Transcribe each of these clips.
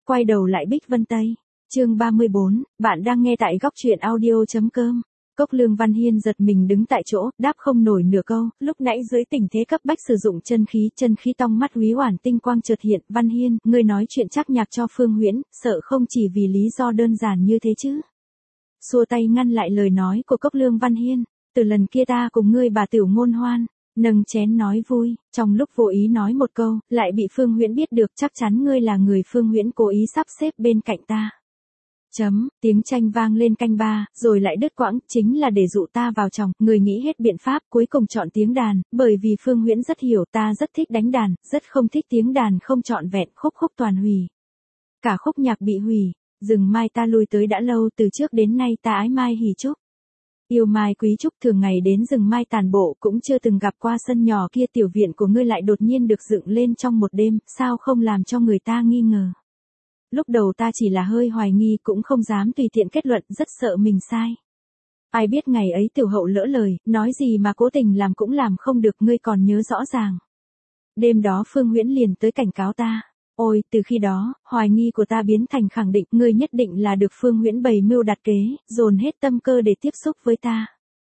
quay đầu lại Bích Vân Tây. Chương 34, bạn đang nghe tại góc truyện audio.com. Cốc Lương Văn Hiên giật mình đứng tại chỗ, đáp không nổi nửa câu, lúc nãy dưới tình thế cấp bách sử dụng chân khí tong mắt Úy Oản tinh quang chợt hiện, Văn Hiên, ngươi nói chuyện chắc nhạc cho Phương Huyễn, sợ không chỉ vì lý do đơn giản như thế chứ. Xua tay ngăn lại lời nói của Cốc Lương Văn Hiên, từ lần kia ta cùng ngươi bà tiểu ngôn hoan, nâng chén nói vui, trong lúc vô ý nói một câu, lại bị Phương Huyễn biết được, chắc chắn ngươi là người Phương Huyễn cố ý sắp xếp bên cạnh ta. Tiếng tranh vang lên canh ba, rồi lại đứt quãng, chính là để dụ ta vào chồng, người nghĩ hết biện pháp, cuối cùng chọn tiếng đàn, bởi vì Phương Huyễn rất hiểu ta rất thích đánh đàn, rất không thích tiếng đàn không trọn vẹn, khúc toàn hủy. Cả khúc nhạc bị hủy, rừng mai ta lui tới đã lâu, từ trước đến nay ta ái mai hỉ trúc. Yêu mai quý trúc, thường ngày đến rừng mai tàn bộ, cũng chưa từng gặp qua sân nhỏ kia, tiểu viện của ngươi lại đột nhiên được dựng lên trong một đêm, sao không làm cho người ta nghi ngờ. Lúc đầu ta chỉ là hơi hoài nghi, cũng không dám tùy tiện kết luận, rất sợ mình sai. Ai biết ngày ấy tiểu hậu lỡ lời, nói gì mà cố tình làm cũng làm không được, ngươi còn nhớ rõ ràng. Đêm đó Phương Huyễn liền tới cảnh cáo ta. Ôi, từ khi đó, hoài nghi của ta biến thành khẳng định, ngươi nhất định là được Phương Huyễn bày mưu đặt kế, dồn hết tâm cơ để tiếp xúc với ta.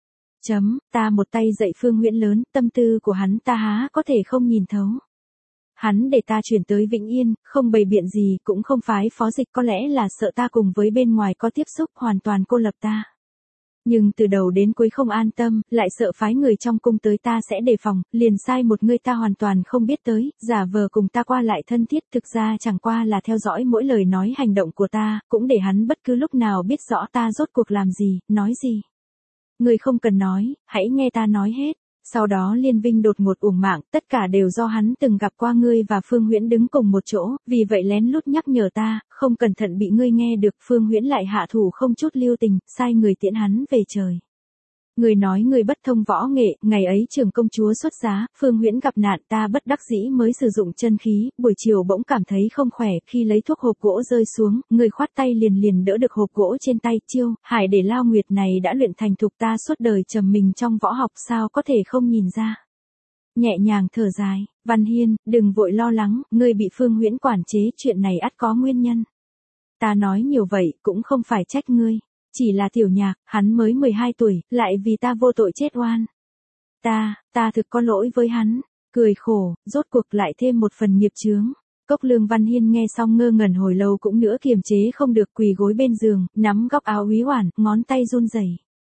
Ta một tay dạy Phương Huyễn lớn, tâm tư của hắn ta há có thể không nhìn thấu. Hắn để ta chuyển tới Vĩnh Yên, không bày biện gì, cũng không phái phó dịch, có lẽ là sợ ta cùng với bên ngoài có tiếp xúc, hoàn toàn cô lập ta. Nhưng từ đầu đến cuối không an tâm, lại sợ phái người trong cung tới ta sẽ đề phòng, liền sai một người ta hoàn toàn không biết tới, giả vờ cùng ta qua lại thân thiết, thực ra chẳng qua là theo dõi mỗi lời nói hành động của ta, cũng để hắn bất cứ lúc nào biết rõ ta rốt cuộc làm gì, nói gì. Người không cần nói, hãy nghe ta nói hết. Sau đó Liên Vinh đột ngột uổng mạng, tất cả đều do hắn từng gặp qua ngươi và Phương Huyễn đứng cùng một chỗ, vì vậy lén lút nhắc nhở ta, không cẩn thận bị ngươi nghe được, Phương Huyễn lại hạ thủ không chút lưu tình, sai người tiễn hắn về trời. Người nói người bất thông võ nghệ, ngày ấy trưởng công chúa xuất giá, Phương Huyễn gặp nạn, ta bất đắc dĩ mới sử dụng chân khí, buổi chiều bỗng cảm thấy không khỏe, khi lấy thuốc hộp gỗ rơi xuống, người khoát tay liền đỡ được hộp gỗ trên tay, chiêu, hải để lao nguyệt này đã luyện thành thục, ta suốt đời trầm mình trong võ học, sao có thể không nhìn ra. Nhẹ nhàng thở dài, Văn Hiên, đừng vội lo lắng, ngươi bị Phương Huyễn quản chế, chuyện này ắt có nguyên nhân. Ta nói nhiều vậy, cũng không phải trách ngươi. Chỉ là tiểu nhạc, hắn mới 12 tuổi, lại vì ta vô tội chết oan. Ta thực có lỗi với hắn, cười khổ, rốt cuộc lại thêm một phần nghiệp chướng. Cốc Lương Văn Hiên nghe xong ngơ ngẩn hồi lâu cũng nữa kiềm chế không được, quỳ gối bên giường, nắm góc áo Úy Oản, ngón tay run rẩy.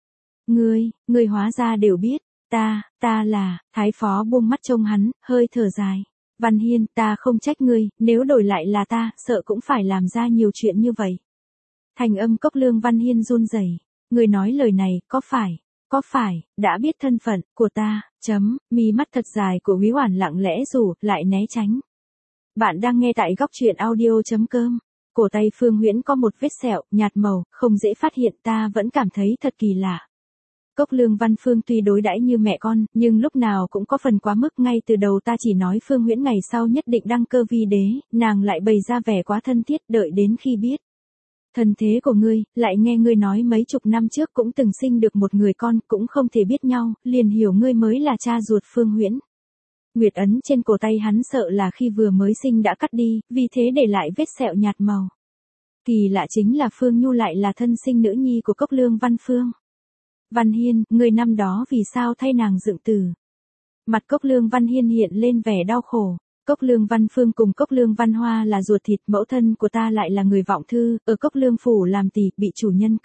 Ngươi hóa ra đều biết, ta là, thái phó buông mắt trông hắn, hơi thở dài. Văn Hiên, ta không trách ngươi, nếu đổi lại là ta, sợ cũng phải làm ra nhiều chuyện như vậy. Thành âm Cốc Lương Văn Hiên run rẩy. Người nói lời này, có phải, đã biết thân phận của ta, mi mắt thật dài của Úy Oản lặng lẽ rủ, lại né tránh. Bạn đang nghe tại góc truyện audio.com. Cổ tay Phương Huyễn có một vết sẹo, nhạt màu, không dễ phát hiện, ta vẫn cảm thấy thật kỳ lạ. Cốc Lương Văn Phương tuy đối đãi như mẹ con, nhưng lúc nào cũng có phần quá mức, ngay từ đầu ta chỉ nói Phương Huyễn ngày sau nhất định đăng cơ vi đế, nàng lại bày ra vẻ quá thân thiết, đợi đến khi biết thân thế của ngươi, lại nghe ngươi nói mấy chục năm trước cũng từng sinh được một người con, cũng không thể biết nhau, liền hiểu ngươi mới là cha ruột Phương Huyễn. Nguyệt ấn trên cổ tay hắn sợ là khi vừa mới sinh đã cắt đi, vì thế để lại vết sẹo nhạt màu. Kỳ lạ chính là Phương Nhu lại là thân sinh nữ nhi của Cốc Lương Văn Phương. Văn Hiên, ngươi năm đó vì sao thay nàng dựng từ? Mặt Cốc Lương Văn Hiên hiện lên vẻ đau khổ. Cốc Lương Văn Phương cùng Cốc Lương Văn Hoa là ruột thịt, mẫu thân của ta lại là người vọng thư, ở Cốc Lương phủ làm tỳ, bị chủ nhân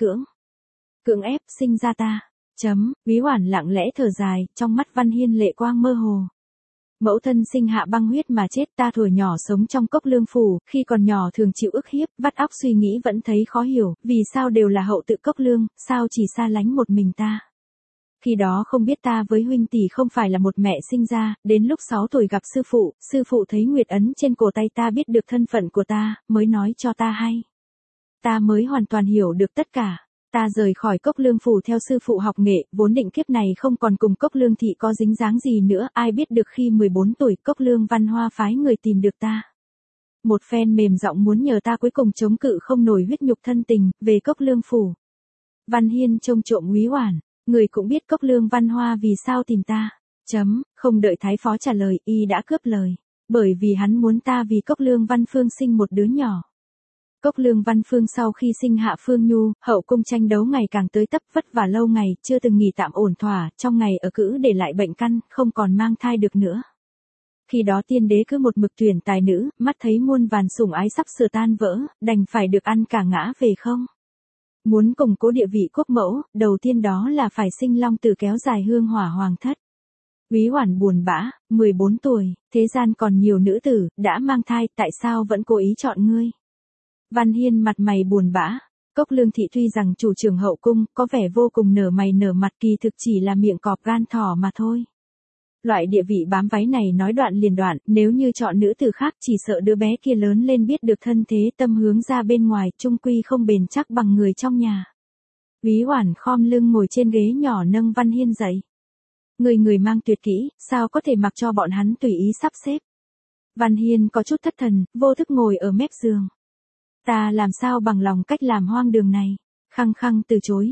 cưỡng ép sinh ra ta. Úy Oản lặng lẽ thở dài, trong mắt Văn Hiên lệ quang mơ hồ. Mẫu thân sinh hạ băng huyết mà chết, ta thuở nhỏ sống trong Cốc Lương phủ, khi còn nhỏ thường chịu ức hiếp, vắt óc suy nghĩ vẫn thấy khó hiểu, vì sao đều là hậu tự Cốc Lương, sao chỉ xa lánh một mình ta. Khi đó không biết ta với huynh tỷ không phải là một mẹ sinh ra, đến lúc 6 tuổi gặp sư phụ thấy nguyệt ấn trên cổ tay ta, biết được thân phận của ta, mới nói cho ta hay. Ta mới hoàn toàn hiểu được tất cả. Ta rời khỏi Cốc Lương phủ theo sư phụ học nghệ, vốn định kiếp này không còn cùng Cốc Lương thị có dính dáng gì nữa, ai biết được khi 14 tuổi Cốc Lương Văn Hoa phái người tìm được ta. Một phen mềm giọng muốn nhờ ta, cuối cùng chống cự không nổi huyết nhục thân tình, về Cốc Lương phủ. Văn Hiên trông trộm Úy Oản. Người cũng biết Cốc Lương Văn Hoa vì sao tìm ta. Không đợi thái phó trả lời, y đã cướp lời. Bởi vì hắn muốn ta vì Cốc Lương Văn Phương sinh một đứa nhỏ. Cốc Lương Văn Phương sau khi sinh hạ Phương Nhu, hậu cung tranh đấu ngày càng tới tấp vất vả lâu ngày, chưa từng nghỉ tạm ổn thỏa, trong ngày ở cữ để lại bệnh căn, không còn mang thai được nữa. Khi đó tiên đế cứ một mực tuyển tài nữ, mắt thấy muôn vàn sủng ái sắp sửa tan vỡ, đành phải được ăn cả ngã về không. Muốn củng cố địa vị quốc mẫu, đầu tiên đó là phải sinh long tử kéo dài hương hỏa hoàng thất. Úy Hoản buồn bã, 14 tuổi, thế gian còn nhiều nữ tử, đã mang thai, tại sao vẫn cố ý chọn ngươi? Văn Hiên mặt mày buồn bã. Cốc Lương thị tuy rằng chủ trưởng hậu cung, có vẻ vô cùng nở mày nở mặt, kỳ thực chỉ là miệng cọp gan thỏ mà thôi. Loại địa vị bám váy này nói đoạn liền đoạn, nếu như chọn nữ tử khác chỉ sợ đứa bé kia lớn lên biết được thân thế tâm hướng ra bên ngoài, chung quy không bền chắc bằng người trong nhà. Úy Hoản khom lưng ngồi trên ghế nhỏ nâng Văn Hiên dậy. Người mang tuyệt kỹ, sao có thể mặc cho bọn hắn tùy ý sắp xếp. Văn Hiên có chút thất thần, vô thức ngồi ở mép giường. Ta làm sao bằng lòng cách làm hoang đường này, khăng khăng từ chối,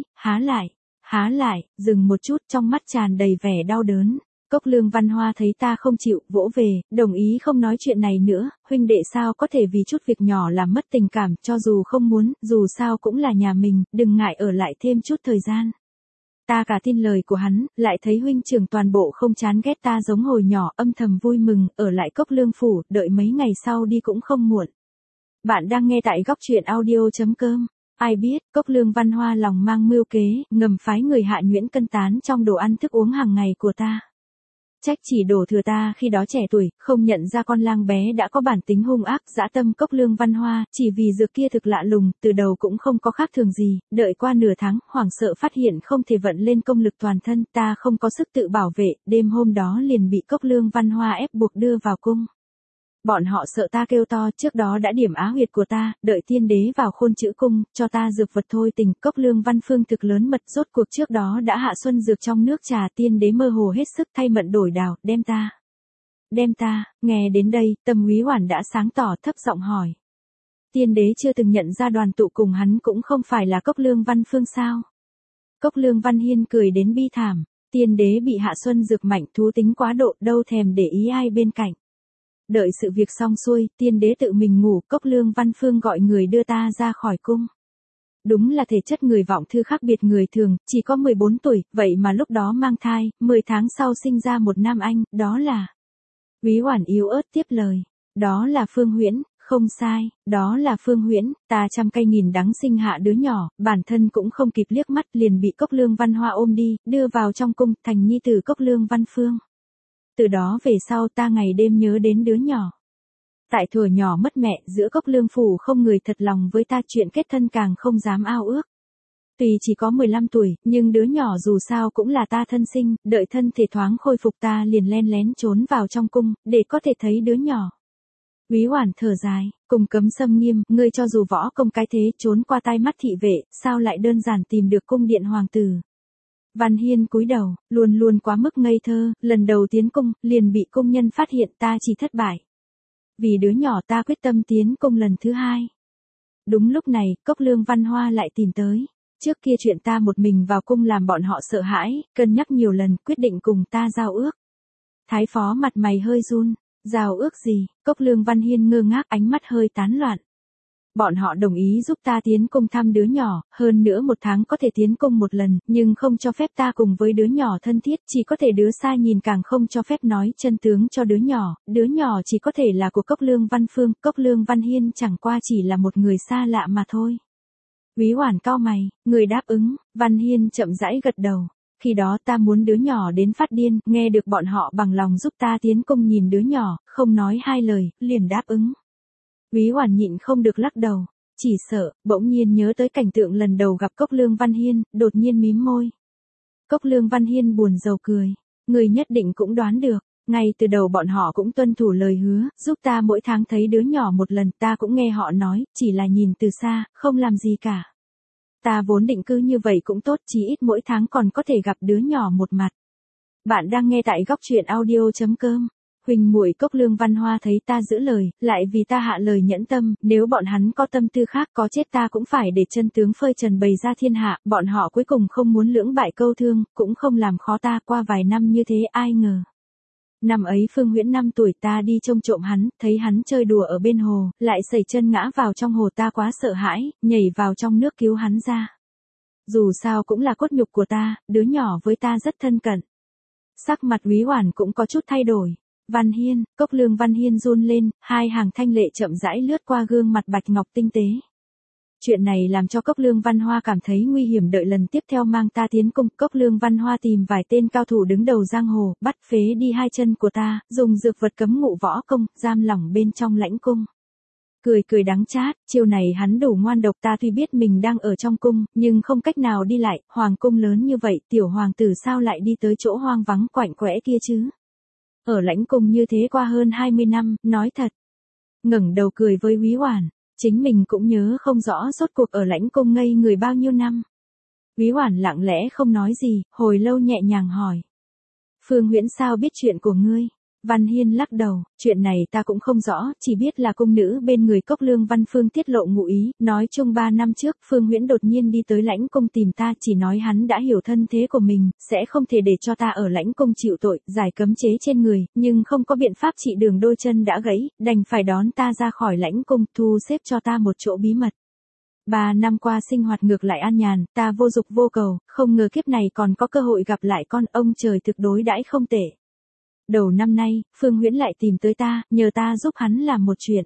há lại, dừng một chút, trong mắt tràn đầy vẻ đau đớn. Cốc Lương Văn Hoa thấy ta không chịu, vỗ về, đồng ý không nói chuyện này nữa, huynh đệ sao có thể vì chút việc nhỏ làm mất tình cảm, cho dù không muốn, dù sao cũng là nhà mình, đừng ngại ở lại thêm chút thời gian. Ta cả tin lời của hắn, lại thấy huynh trưởng toàn bộ không chán ghét ta giống hồi nhỏ, âm thầm vui mừng, ở lại Cốc Lương phủ, đợi mấy ngày sau đi cũng không muộn. Bạn đang nghe tại góc truyện audio.com. Ai biết, Cốc Lương Văn Hoa lòng mang mưu kế, ngầm phái người hạ nhuyễn cân tán trong đồ ăn thức uống hàng ngày của ta. Trách chỉ đổ thừa ta khi đó trẻ tuổi, không nhận ra con lang bé đã có bản tính hung ác, dã tâm. Cốc Lương Văn Hoa, chỉ vì dược kia thực lạ lùng, từ đầu cũng không có khác thường gì, đợi qua nửa tháng, hoảng sợ phát hiện không thể vận lên công lực toàn thân, ta không có sức tự bảo vệ, đêm hôm đó liền bị Cốc Lương Văn Hoa ép buộc đưa vào cung. Bọn họ sợ ta kêu to, trước đó đã điểm á huyệt của ta, đợi tiên đế vào khôn chữ cung, cho ta dược vật thôi tình. Cốc Lương Văn Phương thực lớn mật, rốt cuộc trước đó đã hạ xuân dược trong nước trà, tiên đế mơ hồ hết sức thay mận đổi đào, đem ta, nghe đến đây, tâm Úy Hoản đã sáng tỏ, thấp giọng hỏi. Tiên đế chưa từng nhận ra đoàn tụ cùng hắn cũng không phải là Cốc Lương Văn Phương sao? Cốc Lương Văn Hiên cười đến bi thảm, tiên đế bị hạ xuân dược mạnh, thú tính quá độ, đâu thèm để ý ai bên cạnh. Đợi sự việc xong xuôi, tiên đế tự mình ngủ, Cốc Lương Văn Phương gọi người đưa ta ra khỏi cung. Đúng là thể chất người vọng thư khác biệt người thường, chỉ có 14 tuổi, vậy mà lúc đó mang thai, 10 tháng sau sinh ra một nam anh, đó là... Úy Hoản yếu ớt tiếp lời, đó là Phương Huyễn, không sai, đó là Phương Huyễn, ta trăm cây nghìn đắng sinh hạ đứa nhỏ, bản thân cũng không kịp liếc mắt liền bị Cốc Lương Văn Hoa ôm đi, đưa vào trong cung, thành nhi tử Cốc Lương Văn Phương. Từ đó về sau ta ngày đêm nhớ đến đứa nhỏ. Tại thuở nhỏ mất mẹ, giữa Cốc Lương phủ không người thật lòng với ta, chuyện kết thân càng không dám ao ước. Tuy chỉ có 15 tuổi, nhưng đứa nhỏ dù sao cũng là ta thân sinh, đợi thân thể thoáng khôi phục ta liền len lén trốn vào trong cung, để có thể thấy đứa nhỏ. Úy Hoản thở dài, cùng cấm xâm nghiêm, ngươi cho dù võ công cái thế trốn qua tai mắt thị vệ, sao lại đơn giản tìm được cung điện hoàng tử. Văn Hiên cúi đầu, luôn quá mức ngây thơ, lần đầu tiến cung, liền bị cung nhân phát hiện ta chỉ thất bại. Vì đứa nhỏ ta quyết tâm tiến cung lần thứ hai. Đúng lúc này, Cốc Lương Văn Hoa lại tìm tới. Trước kia chuyện ta một mình vào cung làm bọn họ sợ hãi, cân nhắc nhiều lần, quyết định cùng ta giao ước. Thái phó mặt mày hơi run, giao ước gì? Cốc Lương Văn Hiên ngơ ngác, ánh mắt hơi tán loạn. Bọn họ đồng ý giúp ta tiến cung thăm đứa nhỏ, hơn nữa 1 tháng có thể tiến cung một lần, nhưng không cho phép ta cùng với đứa nhỏ thân thiết, chỉ có thể đứa xa nhìn, càng không cho phép nói chân tướng cho đứa nhỏ chỉ có thể là của Cốc Lương Văn Phương, Cốc Lương Văn Hiên chẳng qua chỉ là một người xa lạ mà thôi. Úy Hoản cau mày, người đáp ứng. Văn Hiên chậm rãi gật đầu. Khi đó ta muốn đứa nhỏ đến phát điên, nghe được bọn họ bằng lòng giúp ta tiến cung nhìn đứa nhỏ, không nói hai lời, liền đáp ứng. Úy Hoản nhịn không được lắc đầu, chỉ sợ, bỗng nhiên nhớ tới cảnh tượng lần đầu gặp Cốc Lương Văn Hiên, đột nhiên mím môi. Cốc Lương Văn Hiên buồn rầu cười, người nhất định cũng đoán được, ngay từ đầu bọn họ cũng tuân thủ lời hứa, giúp ta mỗi tháng thấy đứa nhỏ một lần, ta cũng nghe họ nói, chỉ là nhìn từ xa, không làm gì cả. Ta vốn định cứ như vậy cũng tốt, chí ít mỗi tháng còn có thể gặp đứa nhỏ một mặt. Bạn đang nghe tại góc truyện audio.com. Huỳnh muội Cốc Lương Văn Hoa thấy ta giữ lời, lại vì ta hạ lời nhẫn tâm, nếu bọn hắn có tâm tư khác có chết ta cũng phải để chân tướng phơi trần bày ra thiên hạ, bọn họ cuối cùng không muốn lưỡng bại câu thương, cũng không làm khó ta, qua vài năm như thế ai ngờ. Năm ấy Phương Huyễn 5 tuổi, ta đi trông trộm hắn, thấy hắn chơi đùa ở bên hồ, lại sẩy chân ngã vào trong hồ, ta quá sợ hãi, nhảy vào trong nước cứu hắn ra. Dù sao cũng là cốt nhục của ta, đứa nhỏ với ta rất thân cận. Sắc mặt Úy Oản cũng có chút thay đổi. Văn Hiên, Cốc Lương Văn Hiên run lên, hai hàng thanh lệ chậm rãi lướt qua gương mặt bạch ngọc tinh tế. Chuyện này làm cho Cốc Lương Văn Hoa cảm thấy nguy hiểm, đợi lần tiếp theo mang ta tiến cung. Cốc Lương Văn Hoa tìm vài tên cao thủ đứng đầu giang hồ, bắt phế đi hai chân của ta, dùng dược vật cấm ngụ võ công, giam lỏng bên trong lãnh cung. Cười cười đắng chát, chiêu này hắn đủ ngoan độc. Ta tuy biết mình đang ở trong cung, nhưng không cách nào đi lại, hoàng cung lớn như vậy, tiểu hoàng tử sao lại đi tới chỗ hoang vắng quạnh quẽ kia chứ? Ở lãnh cung như thế qua hơn 20 năm, nói thật. Ngẩng đầu cười với Úy Oản, chính mình cũng nhớ không rõ rốt cuộc ở lãnh cung ngây người bao nhiêu năm. Úy Oản lặng lẽ không nói gì, hồi lâu nhẹ nhàng hỏi. Phương Huyễn sao biết chuyện của ngươi? Văn Hiên lắc đầu, chuyện này ta cũng không rõ, chỉ biết là cung nữ bên người Cốc Lương Văn Phương tiết lộ ngụ ý, nói chung 3 năm trước, Phương Huyễn đột nhiên đi tới lãnh cung tìm ta, chỉ nói hắn đã hiểu thân thế của mình, sẽ không thể để cho ta ở lãnh cung chịu tội, giải cấm chế trên người, nhưng không có biện pháp trị đường đôi chân đã gãy, đành phải đón ta ra khỏi lãnh cung, thu xếp cho ta một chỗ bí mật. 3 năm qua sinh hoạt ngược lại an nhàn, ta vô dục vô cầu, không ngờ kiếp này còn có cơ hội gặp lại con, ông trời thực đối đãi không tệ. Đầu năm nay, Phương Huyễn lại tìm tới ta, nhờ ta giúp hắn làm một chuyện.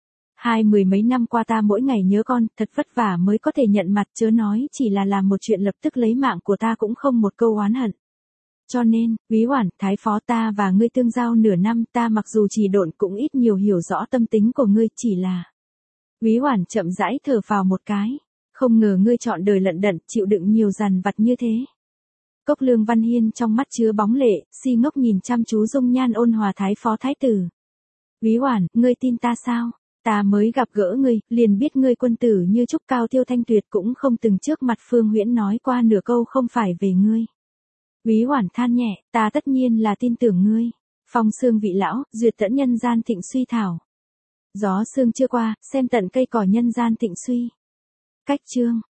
20 mấy năm qua ta mỗi ngày nhớ con, thật vất vả mới có thể nhận mặt, chớ nói chỉ là làm một chuyện lập tức lấy mạng của ta cũng không một câu oán hận. Cho nên, Úy Oản, thái phó, ta và ngươi tương giao nửa năm, ta mặc dù trì độn cũng ít nhiều hiểu rõ tâm tính của ngươi, chỉ là... Úy Oản chậm rãi thở phào một cái, không ngờ ngươi chọn đời lận đận, chịu đựng nhiều dằn vặt như thế. Cốc Lương Văn Hiên trong mắt chứa bóng lệ, si ngốc nhìn chăm chú dung nhan ôn hòa thái phó thái tử. Úy Oản, ngươi tin ta sao? Ta mới gặp gỡ ngươi, liền biết ngươi quân tử như trúc cao tiêu thanh tuyệt, cũng không từng trước mặt Phương Huyễn nói qua nửa câu không phải về ngươi. Úy Oản than nhẹ, ta tất nhiên là tin tưởng ngươi. Phong sương vị lão, duyệt tẫn nhân gian thịnh suy thảo. Gió sương chưa qua, xem tận cây cỏ nhân gian thịnh suy. Cách chương